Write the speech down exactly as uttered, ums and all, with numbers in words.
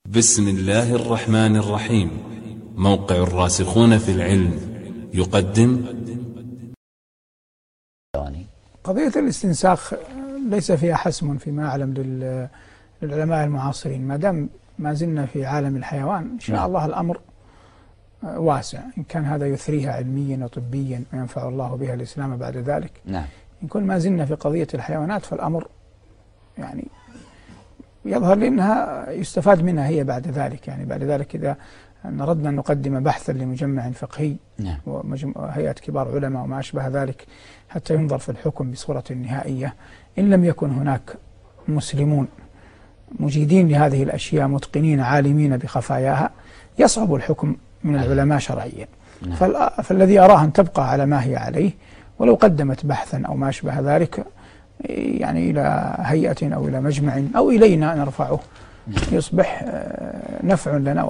بسم الله الرحمن الرحيم. موقع الراسخون في العلم يقدم. قضية الاستنساخ ليس فيها حسم فيما أعلم للعلماء المعاصرين، ما دام ما زلنا في عالم الحيوان إن شاء الله الأمر واسع، إن كان هذا يثريها علميا وطبيا وينفع الله بها الإسلام بعد ذلك. نعم. إن كل ما زلنا في قضية الحيوانات فالأمر يعني يظهر لي أنها يستفاد منها هي بعد ذلك، يعني بعد ذلك إذا نردنا أن نقدم بحثا لمجمع فقهي نعم. وهيئة كبار علماء وما أشبه ذلك حتى ينظر في الحكم بصورة نهائية، إن لم يكن هناك مسلمون مجيدين لهذه الأشياء متقنين عالمين بخفاياها يصعب الحكم من العلماء شرعيا. نعم. فالذي أراه أن تبقى على ما هي عليه، ولو قدمت بحثا أو ما أشبه ذلك يعني إلى هيئة أو إلى مجمع أو إلينا نرفعه يصبح نفع لنا.